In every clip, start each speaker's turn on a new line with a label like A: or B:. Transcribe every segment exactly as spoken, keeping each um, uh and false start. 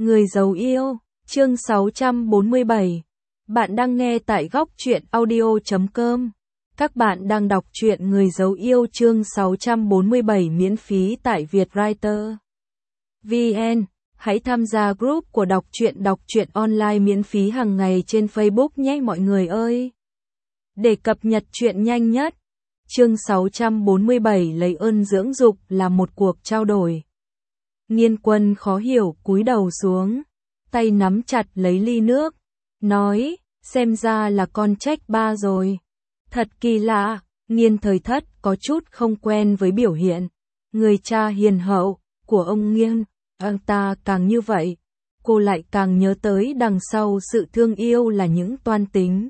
A: Người giấu yêu, chương sáu trăm bốn mươi bảy. Bạn đang nghe tại góc truyện audio chấm com. Các bạn đang đọc truyện Người giấu yêu chương sáu trăm bốn mươi bảy miễn phí tại Vietwriter. vê en. Hãy tham gia group của đọc truyện đọc truyện online miễn phí hàng ngày trên Facebook nhé mọi người ơi. Để cập nhật truyện nhanh nhất. Chương sáu trăm bốn mươi bảy lấy ơn dưỡng dục là một cuộc trao đổi. Nghiên Quân khó hiểu cúi đầu xuống, tay nắm chặt lấy ly nước, nói, xem ra là con trách ba rồi. Thật kỳ lạ, Nghiên Thời Thất có chút không quen với biểu hiện, người cha hiền hậu, của ông Nghiên, ông ta càng như vậy, cô lại càng nhớ tới đằng sau sự thương yêu là những toan tính.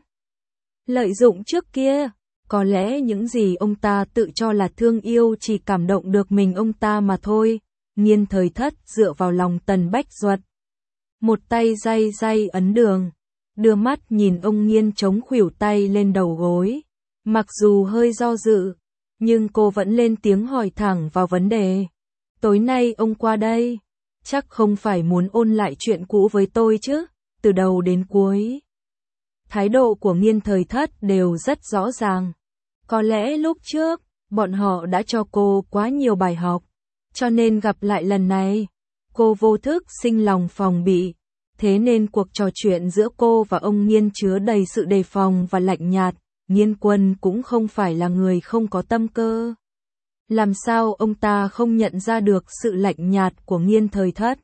A: Lợi dụng trước kia, có lẽ những gì ông ta tự cho là thương yêu chỉ cảm động được mình ông ta mà thôi. Nghiên Thời Thất dựa vào lòng Tần Bách Duật, một tay day day ấn đường, đưa mắt nhìn ông Nghiên chống khuỷu tay lên đầu gối. Mặc dù hơi do dự, nhưng cô vẫn lên tiếng hỏi thẳng vào vấn đề. Tối nay ông qua đây, chắc không phải muốn ôn lại chuyện cũ với tôi chứ, từ đầu đến cuối. Thái độ của Nghiên Thời Thất đều rất rõ ràng. Có lẽ lúc trước, bọn họ đã cho cô quá nhiều bài học. Cho nên gặp lại lần này, cô vô thức sinh lòng phòng bị, thế nên cuộc trò chuyện giữa cô và ông Nghiên chứa đầy sự đề phòng và lạnh nhạt. Nghiên Quân cũng không phải là người không có tâm cơ. Làm sao ông ta không nhận ra được sự lạnh nhạt của Nghiên Thời Thất?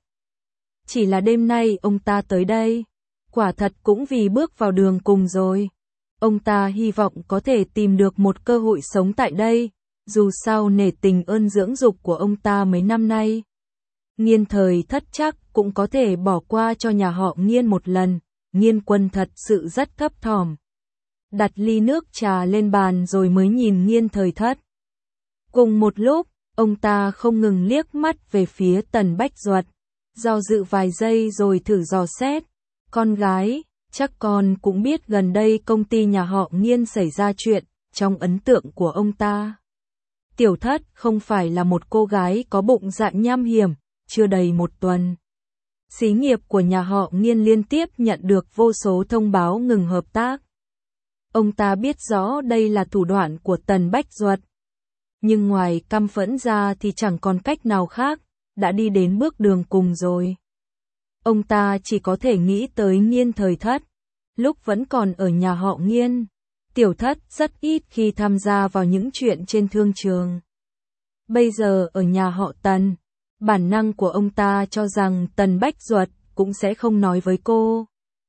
A: Chỉ là đêm nay ông ta tới đây, quả thật cũng vì bước vào đường cùng rồi. Ông ta hy vọng có thể tìm được một cơ hội sống tại đây. Dù sao nể tình ơn dưỡng dục của ông ta mấy năm nay, Nghiên Thời Thất chắc cũng có thể bỏ qua cho nhà họ Nghiên một lần. Nghiên Quân thật sự rất thấp thỏm, đặt ly nước trà lên bàn rồi mới nhìn Nghiên Thời Thất. Cùng một lúc, ông ta không ngừng liếc mắt về phía Tần Bách Duật, do dự vài giây rồi thử dò xét. Con gái, chắc con cũng biết gần đây công ty nhà họ Nghiên xảy ra chuyện. Trong ấn tượng của ông ta, Tiểu Thất không phải là một cô gái có bụng dạ nham hiểm. Chưa đầy một tuần, xí nghiệp của nhà họ Nghiên liên tiếp nhận được vô số thông báo ngừng hợp tác. Ông ta biết rõ đây là thủ đoạn của Tần Bách Duật, nhưng ngoài căm phẫn ra thì chẳng còn cách nào khác, đã đi đến bước đường cùng rồi. Ông ta chỉ có thể nghĩ tới Nghiên Thời Thất. Lúc vẫn còn ở nhà họ Nghiên, Tiểu Thất rất ít khi tham gia vào những chuyện trên thương trường. Bây giờ ở nhà họ Tần, bản năng của ông ta cho rằng Tần Bách Duật cũng sẽ không nói với cô.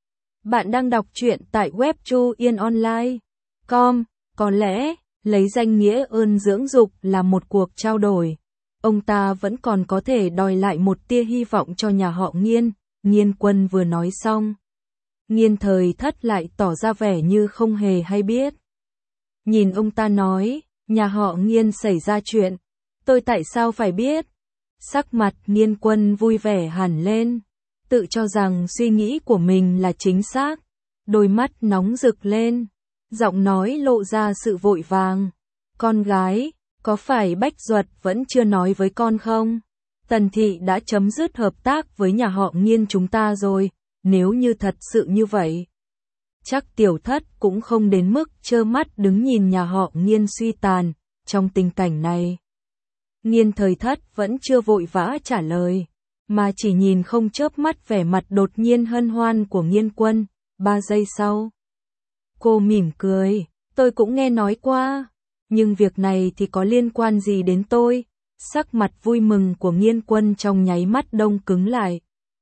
A: Bạn đang đọc truyện tại web chu yên online chấm com. Có lẽ, lấy danh nghĩa ơn dưỡng dục là một cuộc trao đổi. Ông ta vẫn còn có thể đòi lại một tia hy vọng cho nhà họ Nghiên. Nghiên Quân vừa nói xong, Nghiên Thời Thất lại tỏ ra vẻ như không hề hay biết. Nhìn ông ta nói, nhà họ Nghiên xảy ra chuyện, tôi tại sao phải biết? Sắc mặt Nghiên Quân vui vẻ hẳn lên, tự cho rằng suy nghĩ của mình là chính xác, đôi mắt nóng rực lên, giọng nói lộ ra sự vội vàng. Con gái, có phải Bách Duật vẫn chưa nói với con không? Tần Thị đã chấm dứt hợp tác với nhà họ Nghiên chúng ta rồi, nếu như thật sự như vậy, chắc Tiểu Thất cũng không đến mức trơ mắt đứng nhìn nhà họ Nghiên suy tàn. Trong tình cảnh này, Nghiên Thời Thất vẫn chưa vội vã trả lời, mà chỉ nhìn không chớp mắt vẻ mặt đột nhiên hân hoan của Nghiên Quân. Ba giây sau, cô mỉm cười, tôi cũng nghe nói qua, nhưng việc này thì có liên quan gì đến tôi? Sắc mặt vui mừng của Nghiên Quân trong nháy mắt đông cứng lại.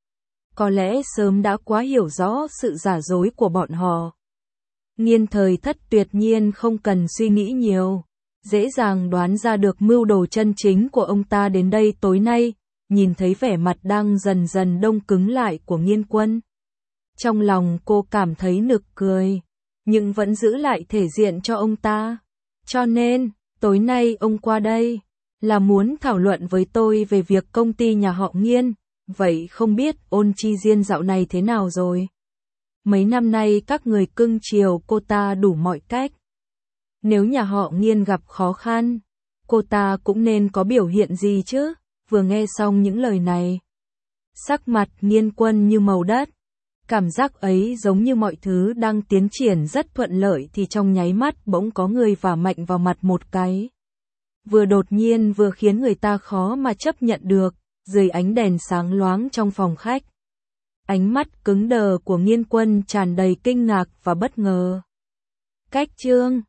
A: Có lẽ sớm đã quá hiểu rõ sự giả dối của bọn họ. Nghiên Thời Thất tuyệt nhiên không cần suy nghĩ nhiều, dễ dàng đoán ra được mưu đồ chân chính của ông ta đến đây tối nay. Nhìn thấy vẻ mặt đang dần dần đông cứng lại của Nghiên Quân, trong lòng cô cảm thấy nực cười, nhưng vẫn giữ lại thể diện cho ông ta. Cho nên, tối nay ông qua đây là muốn thảo luận với tôi về việc công ty nhà họ Nghiên. Vậy không biết Ôn Chi Diên dạo này thế nào rồi? Mấy năm nay các người cưng chiều cô ta đủ mọi cách. Nếu nhà họ Nghiên gặp khó khăn, cô ta cũng nên có biểu hiện gì chứ? Vừa nghe xong những lời này, Sắc mặt Nghiên Quân như màu đất. Cảm giác ấy giống như mọi thứ đang tiến triển rất thuận lợi thì trong nháy mắt bỗng có người vả mạnh vào mặt một cái. Vừa đột nhiên vừa khiến người ta khó mà chấp nhận được, dưới ánh đèn sáng loáng trong phòng khách. Ánh mắt cứng đờ của Nghiên Quân tràn đầy kinh ngạc và bất ngờ. Cách Trương